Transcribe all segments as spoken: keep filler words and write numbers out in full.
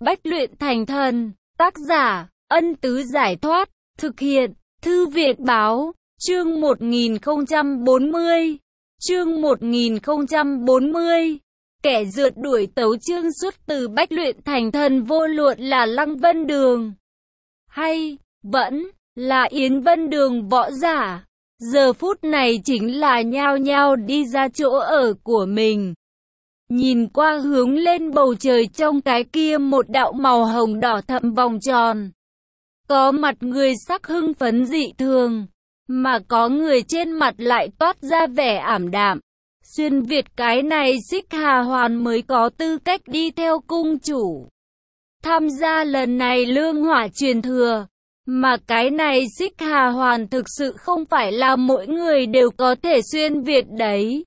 Bách luyện thành thần, tác giả, Ân Tứ Giải Thoát, thực hiện, Thư viện Báo, chương một nghìn không trăm bốn mươi, chương một nghìn không trăm bốn mươi, kẻ rượt đuổi Tấu Chương xuất từ Bách luyện thành thần vô luận là Lăng Vân Đường, hay, vẫn, là Yến Vân Đường võ giả, giờ phút này chính là nhao nhao đi ra chỗ ở của mình. Nhìn qua hướng lên bầu trời trong cái kia một đạo màu hồng đỏ thẫm vòng tròn. Có mặt người sắc hưng phấn dị thường, mà có người trên mặt lại toát ra vẻ ảm đạm. Xuyên Việt cái này Xích Hà Hoàn mới có tư cách đi theo cung chủ. Tham gia lần này lương hỏa truyền thừa, mà cái này Xích Hà Hoàn thực sự không phải là mỗi người đều có thể xuyên Việt đấy.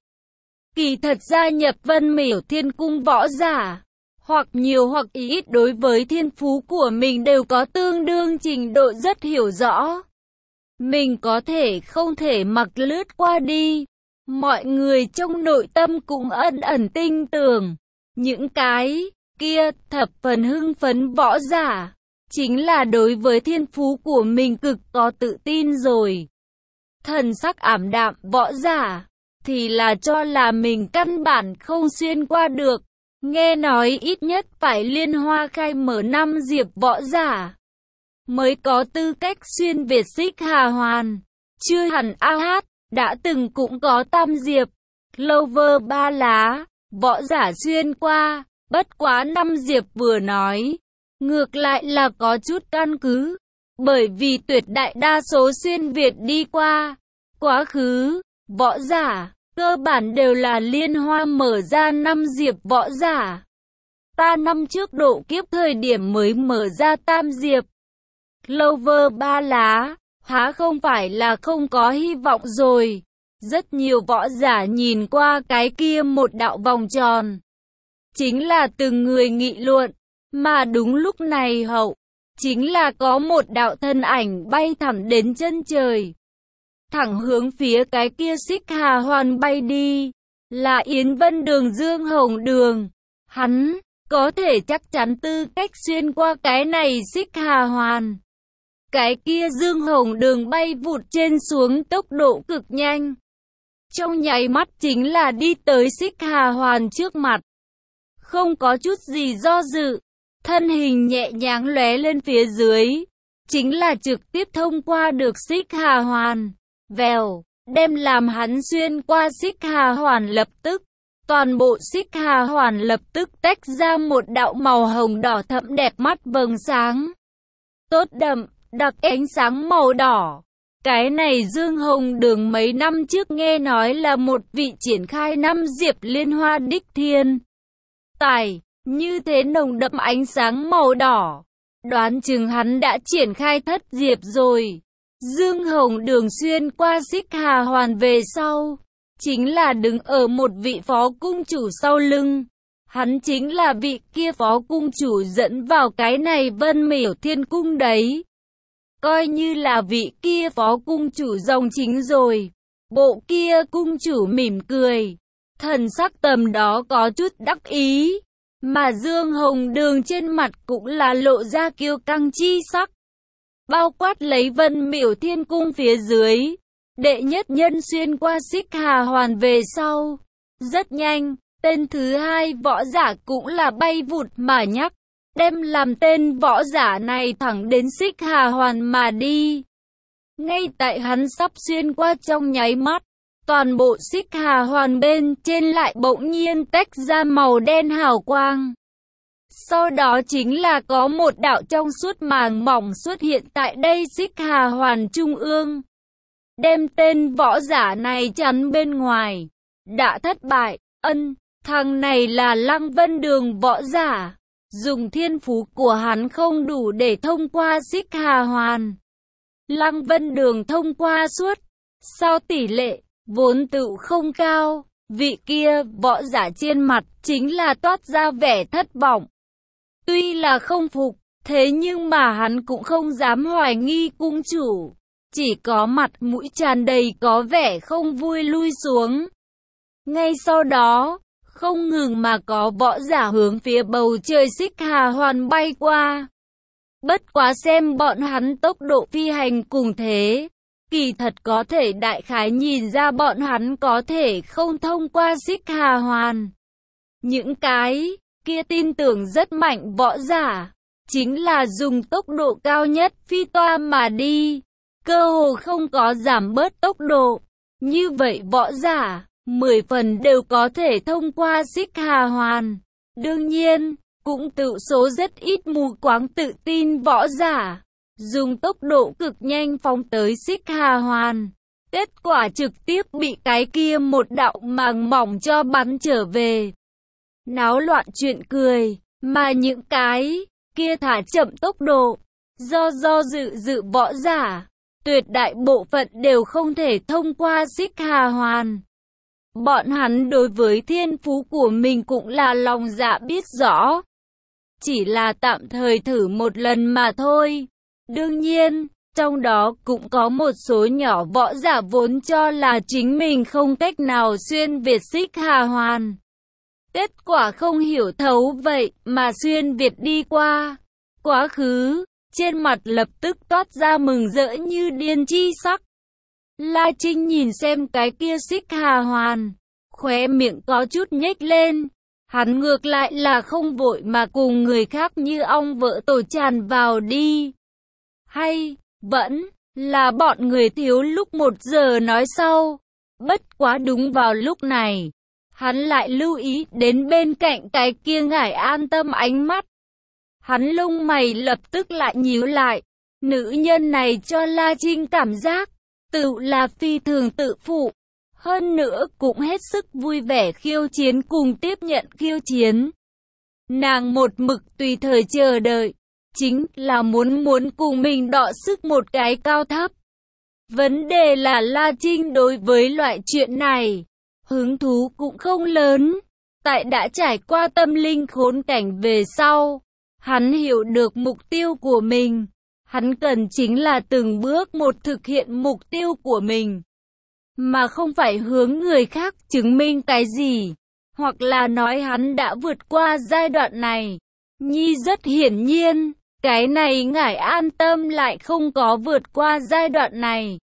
Kỳ thật gia nhập Vân Miểu Thiên Cung võ giả, hoặc nhiều hoặc ít đối với thiên phú của mình đều có tương đương trình độ rất hiểu rõ. Mình có thể không thể mặc lướt qua đi. Mọi người trong nội tâm cũng ẩn ẩn tin tưởng, những cái kia thập phần hưng phấn võ giả, chính là đối với thiên phú của mình cực có tự tin rồi. Thần sắc ảm đạm võ giả, thì là cho là mình căn bản không xuyên qua được. Nghe nói ít nhất phải liên hoa khai mở năm diệp võ giả mới có tư cách xuyên Việt Xích Hà Hoàn. Chưa hẳn a hát, đã từng cũng có tam diệp, Clover ba lá, võ giả xuyên qua, bất quá năm diệp vừa nói. Ngược lại là có chút căn cứ, bởi vì tuyệt đại đa số xuyên Việt đi qua quá khứ, võ giả cơ bản đều là liên hoa mở ra năm diệp võ giả. Ta năm trước độ kiếp thời điểm mới mở ra tam diệp, Clover ba lá, há không phải là không có hy vọng rồi. Rất nhiều võ giả nhìn qua cái kia một đạo vòng tròn, chính là từng người nghị luận, mà đúng lúc này hậu, chính là có một đạo thân ảnh bay thẳng đến chân trời. Thẳng hướng phía cái kia Xích Hà Hoàn bay đi, là Yến Vân Đường Dương Hồng Đường. Hắn có thể chắc chắn tư cách xuyên qua cái này Xích Hà Hoàn. Cái kia Dương Hồng Đường bay vụt trên xuống tốc độ cực nhanh, trong nháy mắt chính là đi tới Xích Hà Hoàn trước mặt. Không có chút gì do dự, thân hình nhẹ nhàng lóe lên phía dưới, chính là trực tiếp thông qua được Xích Hà Hoàn. Vèo, đem làm hắn xuyên qua Xích Hà Hoàn lập tức. Toàn bộ Xích Hà Hoàn lập tức tách ra một đạo màu hồng đỏ thẫm đẹp mắt vầng sáng. Tốt đậm, đặc ánh sáng màu đỏ. Cái này Dương Hồng Đường mấy năm trước nghe nói là một vị triển khai năm diệp liên hoa đích thiên tài, như thế nồng đậm ánh sáng màu đỏ. Đoán chừng hắn đã triển khai thất diệp rồi. Dương Hồng Đường xuyên qua Xích Hà Hoàn về sau, chính là đứng ở một vị phó cung chủ sau lưng. Hắn chính là vị kia phó cung chủ dẫn vào cái này Vân Miểu Thiên Cung đấy. Coi như là vị kia phó cung chủ dòng chính rồi. Bộ kia cung chủ mỉm cười, thần sắc tầm đó có chút đắc ý, mà Dương Hồng Đường trên mặt cũng là lộ ra kiêu căng chi sắc. Bao quát lấy Vân Miểu Thiên Cung phía dưới, đệ nhất nhân xuyên qua Xích Hà Hoàn về sau. Rất nhanh, tên thứ hai võ giả cũng là bay vụt mà nhắc, đem làm tên võ giả này thẳng đến Xích Hà Hoàn mà đi. Ngay tại hắn sắp xuyên qua trong nháy mắt, toàn bộ Xích Hà Hoàn bên trên lại bỗng nhiên tách ra màu đen hào quang. Sau đó chính là có một đạo trong suốt màng mỏng xuất hiện tại đây Xích Hà Hoàn trung ương, đem tên võ giả này chắn bên ngoài. Đã thất bại, ân, thằng này là Lăng Vân Đường võ giả, dùng thiên phú của hắn không đủ để thông qua Xích Hà Hoàn. Lăng Vân Đường thông qua suốt, sau tỷ lệ, vốn tự không cao, vị kia võ giả trên mặt chính là toát ra vẻ thất vọng. Tuy là không phục, thế nhưng mà hắn cũng không dám hoài nghi cung chủ, chỉ có mặt mũi tràn đầy có vẻ không vui lui xuống. Ngay sau đó, không ngừng mà có võ giả hướng phía bầu trời Xích Hà Hoàn bay qua. Bất quá xem bọn hắn tốc độ phi hành cùng thế, kỳ thật có thể đại khái nhìn ra bọn hắn có thể không thông qua Xích Hà Hoàn. Những cái kia tin tưởng rất mạnh võ giả, chính là dùng tốc độ cao nhất phi toa mà đi, cơ hồ không có giảm bớt tốc độ. Như vậy võ giả, mười phần đều có thể thông qua Xích Hà Hoàn. Đương nhiên, cũng tự số rất ít mù quáng tự tin võ giả, dùng tốc độ cực nhanh phóng tới Xích Hà Hoàn. Kết quả trực tiếp bị cái kia một đạo màng mỏng cho bắn trở về. Náo loạn chuyện cười, mà những cái kia thả chậm tốc độ, do do dự dự võ giả, tuyệt đại bộ phận đều không thể thông qua Xích Hà Hoàn. Bọn hắn đối với thiên phú của mình cũng là lòng dạ biết rõ, chỉ là tạm thời thử một lần mà thôi. Đương nhiên, trong đó cũng có một số nhỏ võ giả vốn cho là chính mình không cách nào xuyên việt Xích Hà Hoàn. Kết quả không hiểu thấu vậy mà xuyên việt đi qua. Quá khứ, trên mặt lập tức toát ra mừng rỡ như điên chi sắc. La Trinh nhìn xem cái kia Xích Hà Hoàn, khóe miệng có chút nhếch lên. Hắn ngược lại là không vội mà cùng người khác như ong vỡ tổ tràn vào đi. Hay, vẫn là bọn người thiếu lúc một giờ nói sau. Bất quá đúng vào lúc này, hắn lại lưu ý đến bên cạnh cái kia Ngải An Tâm ánh mắt. Hắn lông mày lập tức lại nhíu lại. Nữ nhân này cho La Trinh cảm giác tự là phi thường tự phụ, hơn nữa cũng hết sức vui vẻ khiêu chiến cùng tiếp nhận khiêu chiến. Nàng một mực tùy thời chờ đợi, chính là muốn muốn cùng mình đọ sức một cái cao thấp. Vấn đề là La Trinh đối với loại chuyện này, hứng thú cũng không lớn. Tại đã trải qua tâm linh khốn cảnh về sau, hắn hiểu được mục tiêu của mình. Hắn cần chính là từng bước một thực hiện mục tiêu của mình, mà không phải hướng người khác chứng minh cái gì, hoặc là nói hắn đã vượt qua giai đoạn này. Nhi rất hiển nhiên, cái này Ngải An Tâm lại không có vượt qua giai đoạn này.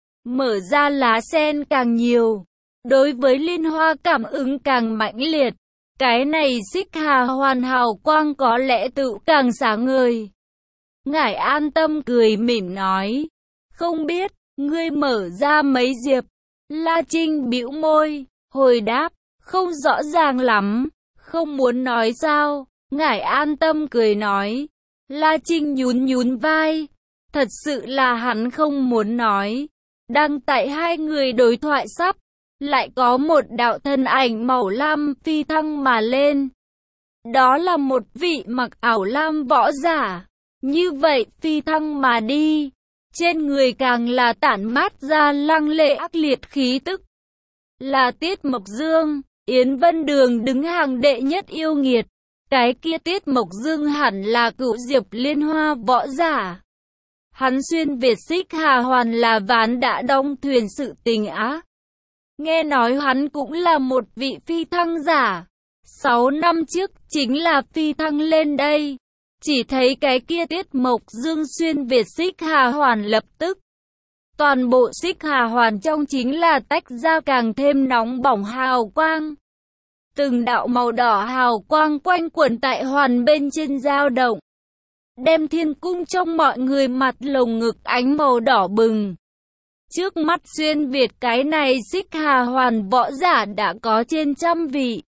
Mở ra lá sen càng nhiều, đối với liên hoa cảm ứng càng mãnh liệt, cái này Xích Hà Hoàn hào quang có lẽ tự càng sáng ngời. Ngải An Tâm cười mỉm nói, không biết, ngươi mở ra mấy diệp? La Trinh bĩu môi, hồi đáp, không rõ ràng lắm, không muốn nói sao? Ngải An Tâm cười nói. La Trinh nhún nhún vai, thật sự là hắn không muốn nói. Đang tại hai người đối thoại sắp, lại có một đạo thân ảnh màu lam phi thăng mà lên. Đó là một vị mặc áo lam võ giả. Như vậy phi thăng mà đi, trên người càng là tản mát ra lăng lệ ác liệt khí tức. Là Tiết Mộc Dương, Yến Vân Đường đứng hàng đệ nhất yêu nghiệt. Cái kia Tiết Mộc Dương hẳn là cựu diệp liên hoa võ giả. Hắn xuyên việt Xích Hà Hoàn là ván đã đóng thuyền sự tình á. Nghe nói hắn cũng là một vị phi thăng giả. Sáu năm trước chính là phi thăng lên đây. Chỉ thấy cái kia Tiết Mộc Dương xuyên việt Xích Hà Hoàn lập tức. Toàn bộ Xích Hà Hoàn trong chính là tách ra càng thêm nóng bỏng hào quang. Từng đạo màu đỏ hào quang quanh quẩn tại hoàn bên trên dao động. Đem thiên cung trong mọi người mặt lồng ngực ánh màu đỏ bừng. Trước mắt xuyên việt cái này Xích Hà Hoàn võ giả đã có trên trăm vị.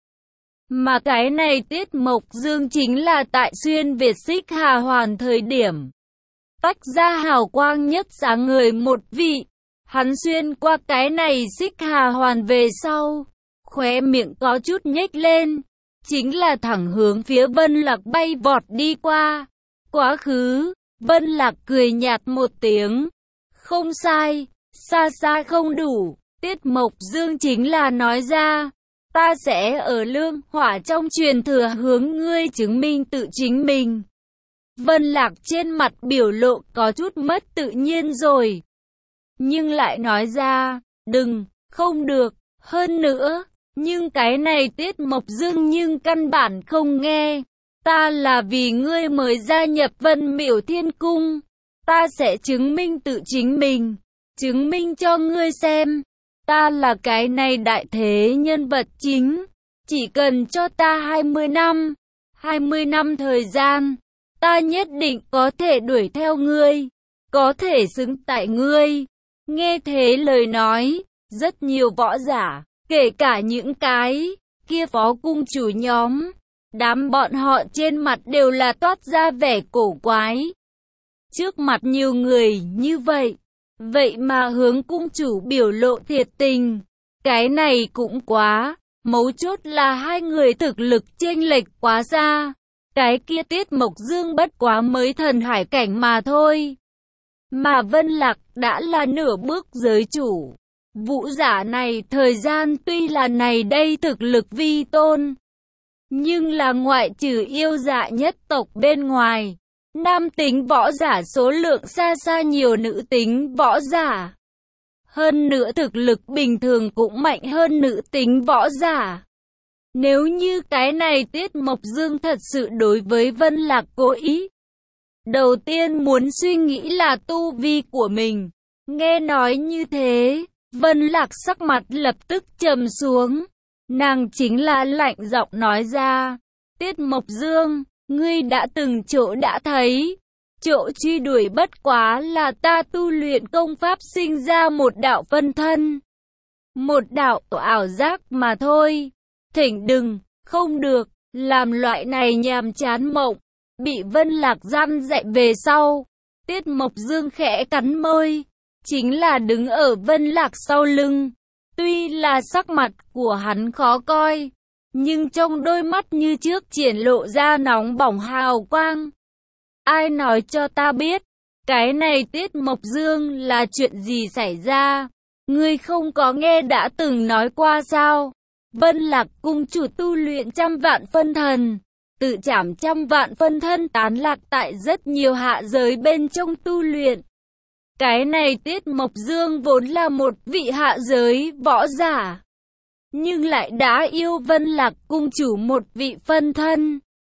Mà cái này Tiết Mộc Dương chính là tại xuyên việt Xích Hà Hoàn thời điểm tách ra hào quang nhất sáng người một vị. Hắn xuyên qua cái này Xích Hà Hoàn về sau, khóe miệng có chút nhếch lên, chính là thẳng hướng phía Vân Lạc bay vọt đi qua. Quá khứ, Vân Lạc cười nhạt một tiếng, không sai, xa xa không đủ. Tiết Mộc Dương chính là nói ra, ta sẽ ở lương hỏa trong truyền thừa hướng ngươi chứng minh tự chính mình. Vân Lạc trên mặt biểu lộ có chút mất tự nhiên rồi, nhưng lại nói ra, đừng, không được, hơn nữa, Nhưng cái này Tiết Mộc Dương nhưng căn bản không nghe. Ta là vì ngươi mới gia nhập Vân Miểu Thiên Cung. Ta sẽ chứng minh tự chính mình. Chứng minh cho ngươi xem. Ta là cái này đại thế nhân vật chính. Chỉ cần cho ta hai mươi năm. hai mươi năm thời gian. Ta nhất định có thể đuổi theo ngươi. Có thể xứng tại ngươi. Nghe thế lời nói. Rất nhiều võ giả. Kể cả những cái kia phó cung chủ nhóm. Đám bọn họ trên mặt đều là toát ra vẻ cổ quái. Trước mặt nhiều người như vậy. Vậy mà hướng cung chủ biểu lộ thiệt tình. Cái này cũng quá. Mấu chốt là hai người thực lực chênh lệch quá xa. Cái kia Tiết Mộc Dương bất quá mới thần hải cảnh mà thôi. Mà Vân Lạc đã là nửa bước giới chủ. Vũ giả này thời gian tuy là này đây thực lực vi tôn. Nhưng là ngoại trừ yêu dạ nhất tộc bên ngoài. Nam tính võ giả số lượng xa xa nhiều nữ tính võ giả. Hơn nữa thực lực bình thường cũng mạnh hơn nữ tính võ giả. Nếu như cái này Tiết Mộc Dương thật sự đối với Vân Lạc cố ý. Đầu tiên muốn suy nghĩ là tu vi của mình. Nghe nói như thế, Vân Lạc sắc mặt lập tức trầm xuống. Nàng chính là lạnh giọng nói ra. Tiết Mộc Dương, ngươi đã từng chỗ đã thấy. Chỗ truy đuổi bất quá là ta tu luyện công pháp sinh ra một đạo phân thân. Một đạo ảo giác mà thôi. Thỉnh đừng, không được, làm loại này nhàm chán mộng. Bị Vân Lạc răn dạy về sau. Tiết Mộc Dương khẽ cắn môi. Chính là đứng ở Vân Lạc sau lưng. Tuy là sắc mặt của hắn khó coi. Nhưng trong đôi mắt như trước triển lộ ra nóng bỏng hào quang. Ai nói cho ta biết. Cái này Tiết Mộc Dương là chuyện gì xảy ra. Ngươi không có nghe đã từng nói qua sao. Vân Lạc cung chủ tu luyện trăm vạn phân thần. Tự trảm trăm vạn phân thân tán lạc tại rất nhiều hạ giới bên trong tu luyện. Cái này Tiết Mộc Dương vốn là một vị hạ giới võ giả. Nhưng lại đã yêu Vân Lạc cung chủ một vị phân thân.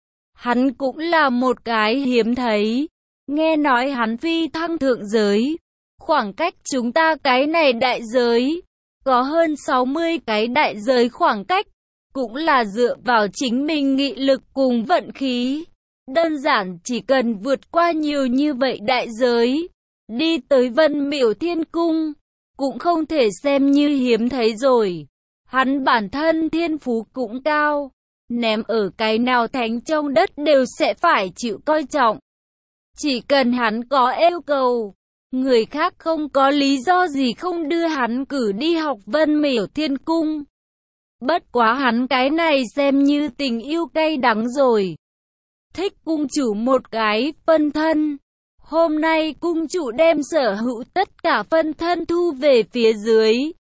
Hắn cũng là một cái hiếm thấy. Nghe nói hắn phi thăng thượng giới. Khoảng cách chúng ta cái này đại giới. Có hơn sáu mươi cái đại giới khoảng cách. Cũng là dựa vào chính mình nghị lực cùng vận khí. Đơn giản chỉ cần vượt qua nhiều như vậy đại giới. Đi tới Vân Miểu Thiên Cung. Cũng không thể xem như hiếm thấy rồi. Hắn bản thân thiên phú cũng cao. Ném ở cái nào thánh trong đất đều sẽ phải chịu coi trọng. Chỉ cần hắn có yêu cầu. Người khác không có lý do gì không đưa hắn cử đi học Vân Miểu Thiên Cung. Bất quá hắn cái này xem như tình yêu cay đắng rồi. Thích cung chủ một cái phân thân. Hôm nay cung chủ đem sở hữu tất cả phân thân thu về phía dưới.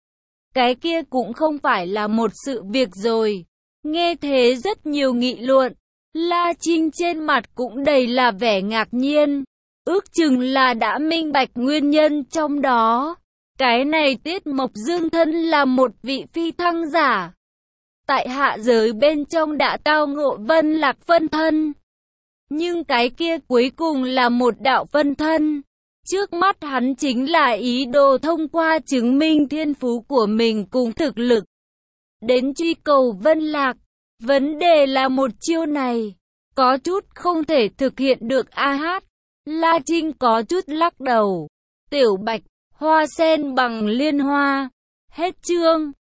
Cái kia cũng không phải là một sự việc rồi. Nghe thế rất nhiều nghị luận. La Trinh trên mặt cũng đầy là vẻ ngạc nhiên. Ước chừng là đã minh bạch nguyên nhân trong đó. Cái này Tiết Mộc Dương thân là một vị phi thăng giả. Tại hạ giới bên trong đã tao ngộ Vân Lạc phân thân. Nhưng cái kia cuối cùng là một đạo phân thân. Trước mắt hắn chính là ý đồ thông qua chứng minh thiên phú của mình cùng thực lực. Đến truy cầu Vân Lạc. Vấn đề là một chiêu này. Có chút không thể thực hiện được a hát. La Trinh có chút lắc đầu. Tiểu Bạch, hoa sen bằng liên hoa. Hết chương.